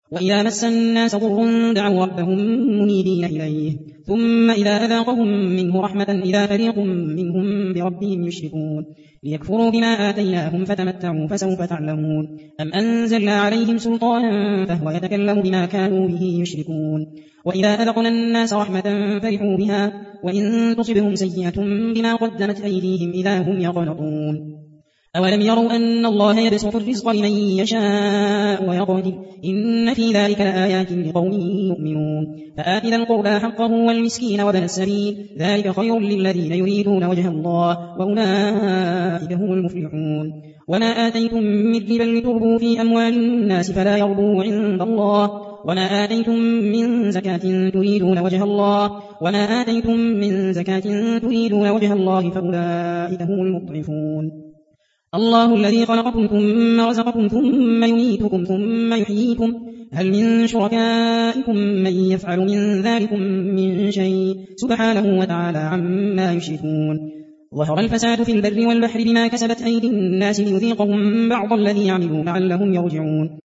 وإذا مس الناس ضر دعوا ربهم منيبين إليه ثم إذا أذاقهم منه رحمة إذا فريق منهم بربهم يشركون ليكفروا بما آتيناهم فتمتعوا فسوف تعلمون أم أنزلنا عليهم سلطانا فهو يتكلم بما كانوا به يشركون وإذا أذقنا الناس رحمة فرحوا بها وإن تصبهم سيئة بما قدمت أيديهم إذا هم يقنطون أولم يروا أن الله يبسط الرزق لمن يشاء ويقدر إن في ذلك لآيات لقوم يؤمنون فآت ذا القربى حقه والمسكين وابن السبيل ذلك خير للذين يريدون وجه الله وأولئك هم المفلحون وما آتيتم من ربا لتربوا في أموال الناس فلا يربوا عند الله وما آتيتم من زكاة تريدون وجه الله فأولئك هم المضعفون الله الذي خلقكم ثم رزقكم ثم يميتكم ثم يحييكم هل من شركائكم من يفعل من ذلكم من شيء سبحانه وتعالى عما يشركون ظهر الفساد في البر والبحر بما كسبت أيدي الناس ليذيقهم بعض الذي عملوا لعلهم يرجعون